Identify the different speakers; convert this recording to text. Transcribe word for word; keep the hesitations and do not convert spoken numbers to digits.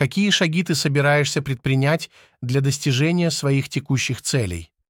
Speaker 1: Какие шаги ты собираешься предпринять для достижения своих текущих целей?